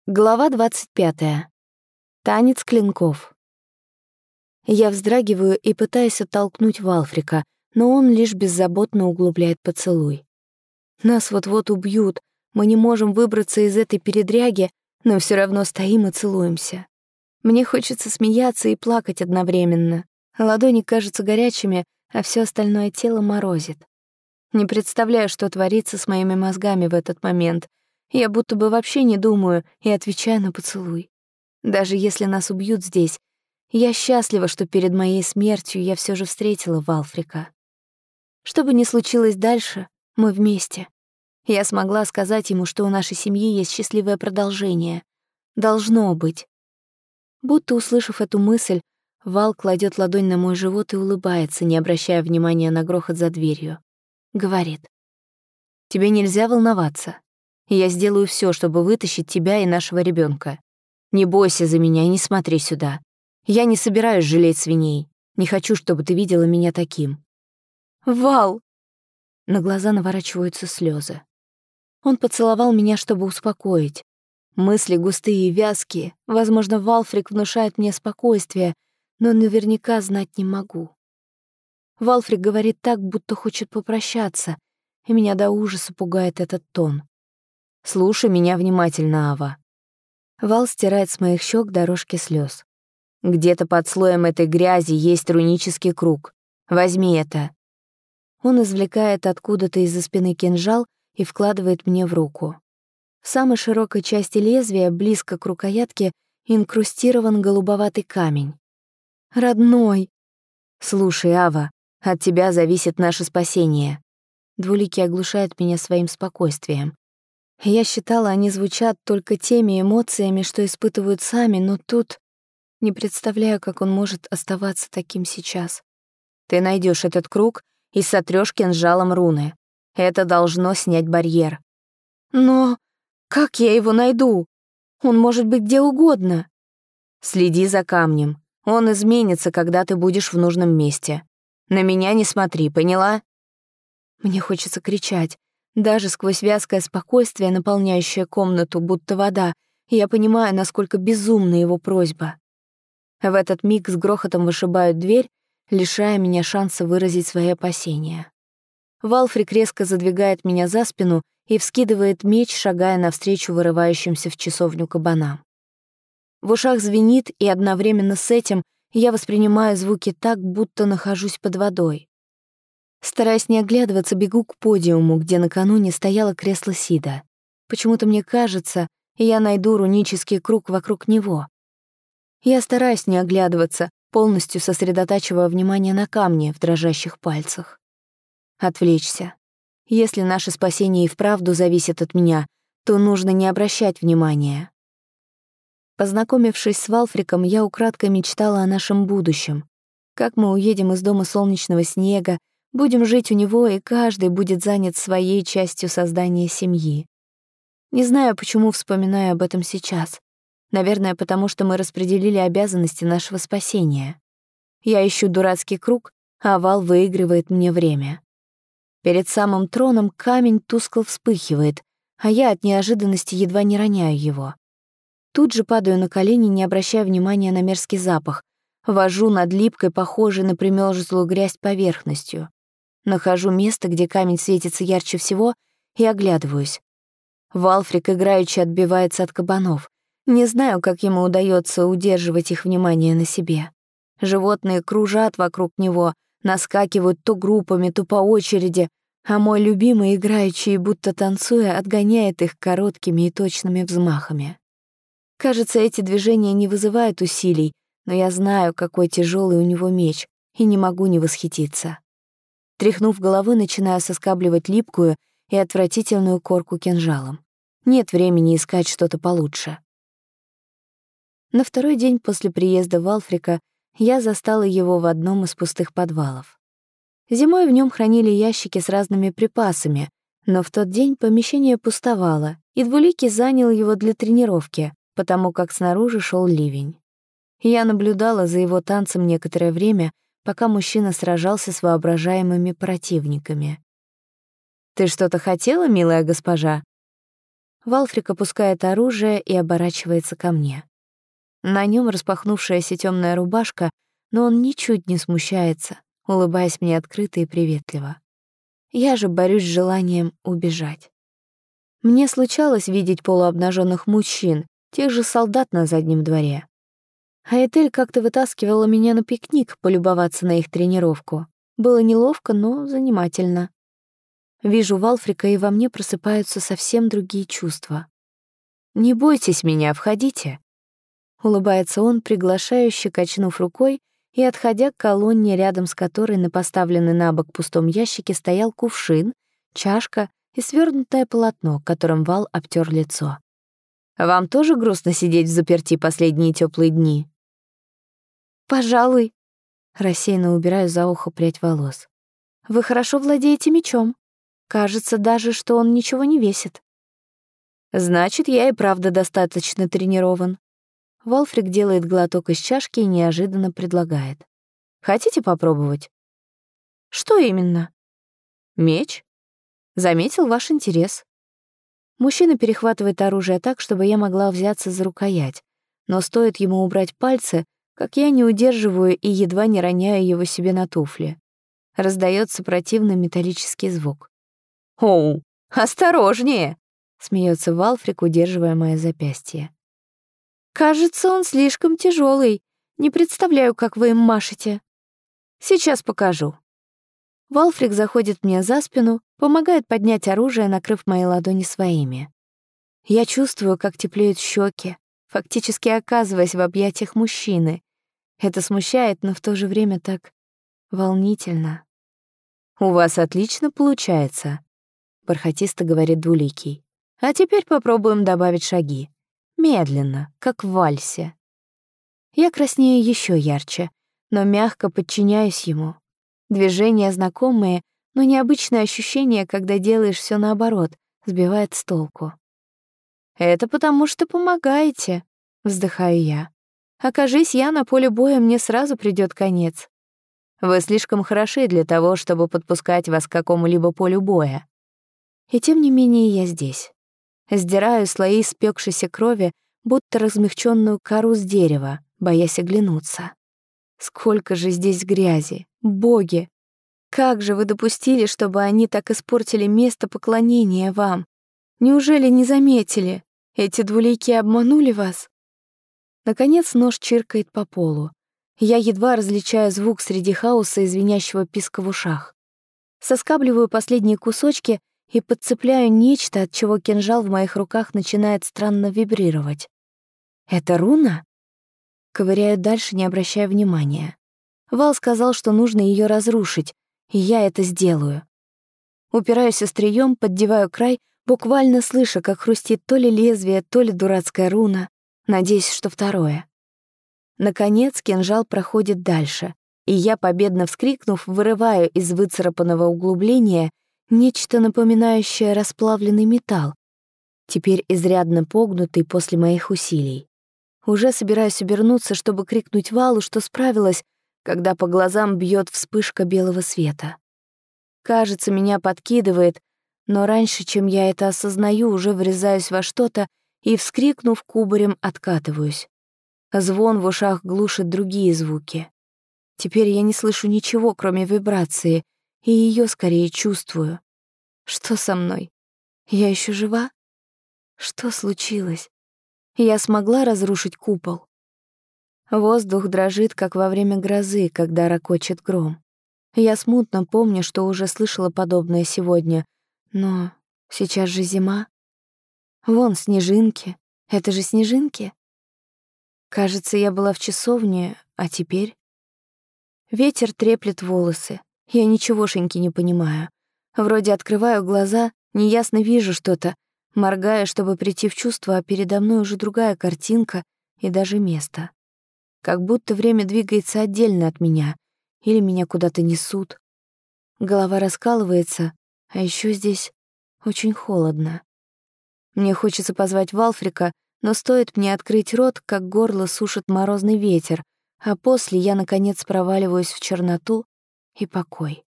Глава 25. Танец клинков. Я вздрагиваю и пытаюсь оттолкнуть Валфрика, но он лишь беззаботно углубляет поцелуй. Нас вот-вот убьют, мы не можем выбраться из этой передряги, но все равно стоим и целуемся. Мне хочется смеяться и плакать одновременно. Ладони кажутся горячими, а все остальное тело морозит. Не представляю, что творится с моими мозгами в этот момент. Я будто бы вообще не думаю и отвечаю на поцелуй. Даже если нас убьют здесь, я счастлива, что перед моей смертью я все же встретила Валфрика. Что бы ни случилось дальше, мы вместе. Я смогла сказать ему, что у нашей семьи есть счастливое продолжение. Должно быть. Будто услышав эту мысль, Вал кладет ладонь на мой живот и улыбается, не обращая внимания на грохот за дверью. Говорит: «Тебе нельзя волноваться. Я сделаю все, чтобы вытащить тебя и нашего ребенка. Не бойся за меня и не смотри сюда. Я не собираюсь жалеть свиней. Не хочу, чтобы ты видела меня таким». «Вал!» На глаза наворачиваются слезы. Он поцеловал меня, чтобы успокоить. Мысли густые и вязкие. Возможно, Валфрик внушает мне спокойствие, но наверняка знать не могу. Валфрик говорит так, будто хочет попрощаться, и меня до ужаса пугает этот тон. «Слушай меня внимательно, Ава». Вал стирает с моих щек дорожки слез. «Где-то под слоем этой грязи есть рунический круг. Возьми это». Он извлекает откуда-то из-за спины кинжал и вкладывает мне в руку. В самой широкой части лезвия, близко к рукоятке, инкрустирован голубоватый камень. «Родной!» «Слушай, Ава, от тебя зависит наше спасение». Двуликий оглушает меня своим спокойствием. Я считала, они звучат только теми эмоциями, что испытывают сами, но тут не представляю, как он может оставаться таким сейчас. Ты найдешь этот круг и сотрёшь кинжалом руны. Это должно снять барьер. Но как я его найду? Он может быть где угодно. Следи за камнем. Он изменится, когда ты будешь в нужном месте. На меня не смотри, поняла? Мне хочется кричать. Даже сквозь вязкое спокойствие, наполняющее комнату, будто вода, я понимаю, насколько безумна его просьба. В этот миг с грохотом вышибают дверь, лишая меня шанса выразить свои опасения. Валфрик резко задвигает меня за спину и вскидывает меч, шагая навстречу вырывающимся в часовню кабанам. В ушах звенит, и одновременно с этим я воспринимаю звуки так, будто нахожусь под водой. Стараясь не оглядываться, бегу к подиуму, где накануне стояло кресло Сида. Почему-то мне кажется, я найду рунический круг вокруг него. Я стараюсь не оглядываться, полностью сосредотачивая внимание на камне в дрожащих пальцах. Отвлечься. Если наше спасение и вправду зависит от меня, то нужно не обращать внимания. Познакомившись с Валфриком, я украдкой мечтала о нашем будущем. Как мы уедем из дома солнечного снега, будем жить у него, и каждый будет занят своей частью создания семьи. Не знаю, почему вспоминаю об этом сейчас. Наверное, потому что мы распределили обязанности нашего спасения. Я ищу дурацкий круг, а Вал выигрывает мне время. Перед самым троном камень тускло вспыхивает, а я от неожиданности едва не роняю его. Тут же падаю на колени, не обращая внимания на мерзкий запах. Вожу над липкой, похожей на примёрзлую грязь поверхностью. Нахожу место, где камень светится ярче всего, и оглядываюсь. Валфрик играючи отбивается от кабанов. Не знаю, как ему удается удерживать их внимание на себе. Животные кружат вокруг него, наскакивают то группами, то по очереди, а мой любимый, играючи и будто танцуя, отгоняет их короткими и точными взмахами. Кажется, эти движения не вызывают усилий, но я знаю, какой тяжелый у него меч, и не могу не восхититься. Тряхнув головой, начинаю соскабливать липкую и отвратительную корку кинжалом. Нет времени искать что-то получше. На второй день после приезда Валфрика я застала его в одном из пустых подвалов. Зимой в нем хранили ящики с разными припасами, но в тот день помещение пустовало, и Двуликий занял его для тренировки, потому как снаружи шел ливень. Я наблюдала за его танцем некоторое время, пока мужчина сражался с воображаемыми противниками. «Ты что-то хотела, милая госпожа?» Валфрик опускает оружие и оборачивается ко мне. На нем распахнувшаяся темная рубашка, но он ничуть не смущается, улыбаясь мне открыто и приветливо. Я же борюсь с желанием убежать. Мне случалось видеть полуобнаженных мужчин, тех же солдат на заднем дворе. А Этель как-то вытаскивала меня на пикник полюбоваться на их тренировку. Было неловко, но занимательно. Вижу Валфрика, и во мне просыпаются совсем другие чувства. «Не бойтесь меня, входите», — улыбается он, приглашающе качнув рукой и отходя к колонне, рядом с которой на поставленной на бок пустом ящике стоял кувшин, чашка и свернутое полотно, которым Вал обтер лицо. «Вам тоже грустно сидеть взаперти последние теплые дни?» «Пожалуй», — рассеянно убираю за ухо прядь волос. «Вы хорошо владеете мечом. Кажется даже, что он ничего не весит». «Значит, я и правда достаточно тренирован». Валфрик делает глоток из чашки и неожиданно предлагает. «Хотите попробовать?» «Что именно?» «Меч. Заметил ваш интерес». Мужчина перехватывает оружие так, чтобы я могла взяться за рукоять, но стоит ему убрать пальцы, как я не удерживаю и едва не роняю его себе на туфли. Раздается противный металлический звук. «Оу, осторожнее!» — смеется Валфрик, удерживая мое запястье. «Кажется, он слишком тяжелый. Не представляю, как вы им машете». «Сейчас покажу». Валфрик заходит мне за спину, помогает поднять оружие, накрыв мои ладони своими. Я чувствую, как теплеют щеки, фактически оказываясь в объятиях мужчины. Это смущает, но в то же время так волнительно. «У вас отлично получается», — бархатисто говорит Двуликий. «А теперь попробуем добавить шаги. Медленно, как в вальсе». Я краснею еще ярче, но мягко подчиняюсь ему. Движения знакомые, но необычное ощущение, когда делаешь все наоборот, сбивает с толку. «Это потому что помогаете», — вздыхаю я. «Окажись я на поле боя, мне сразу придёт конец. Вы слишком хороши для того, чтобы подпускать вас к какому-либо полю боя. И тем не менее я здесь. Сдираю слои спекшейся крови, будто размягченную кору с дерева, боясь оглянуться. Сколько же здесь грязи, боги! Как же вы допустили, чтобы они так испортили место поклонения вам? Неужели не заметили? Эти двуликие обманули вас?» Наконец нож чиркает по полу. Я едва различаю звук среди хаоса и звенящего писка в ушах. Соскабливаю последние кусочки и подцепляю нечто, от чего кинжал в моих руках начинает странно вибрировать. «Это руна?» Ковыряю дальше, не обращая внимания. Вал сказал, что нужно ее разрушить, и я это сделаю. Упираюсь острием, поддеваю край, буквально слыша, как хрустит то ли лезвие, то ли дурацкая руна. Надеюсь, что второе. Наконец кинжал проходит дальше, и я, победно вскрикнув, вырываю из выцарапанного углубления нечто напоминающее расплавленный металл, теперь изрядно погнутый после моих усилий. Уже собираюсь обернуться, чтобы крикнуть Валу, что справилась, когда по глазам бьет вспышка белого света. Кажется, меня подкидывает, но раньше, чем я это осознаю, уже врезаюсь во что-то и, вскрикнув, кубарем откатываюсь. Звон в ушах глушит другие звуки. Теперь я не слышу ничего, кроме вибрации, и ее скорее чувствую. Что со мной? Я еще жива? Что случилось? Я смогла разрушить купол? Воздух дрожит, как во время грозы, когда рокочет гром. Я смутно помню, что уже слышала подобное сегодня, но сейчас же зима. Вон снежинки. Это же снежинки? Кажется, я была в часовне, а теперь... Ветер треплет волосы. Я ничегошеньки не понимаю. Вроде открываю глаза, неясно вижу что-то, моргаю, чтобы прийти в чувство, а передо мной уже другая картинка и даже место. Как будто время двигается отдельно от меня, или меня куда-то несут. Голова раскалывается, а еще здесь очень холодно. Мне хочется позвать Валфрика, но стоит мне открыть рот, как горло сушит морозный ветер, а после я, наконец, проваливаюсь в черноту и покой.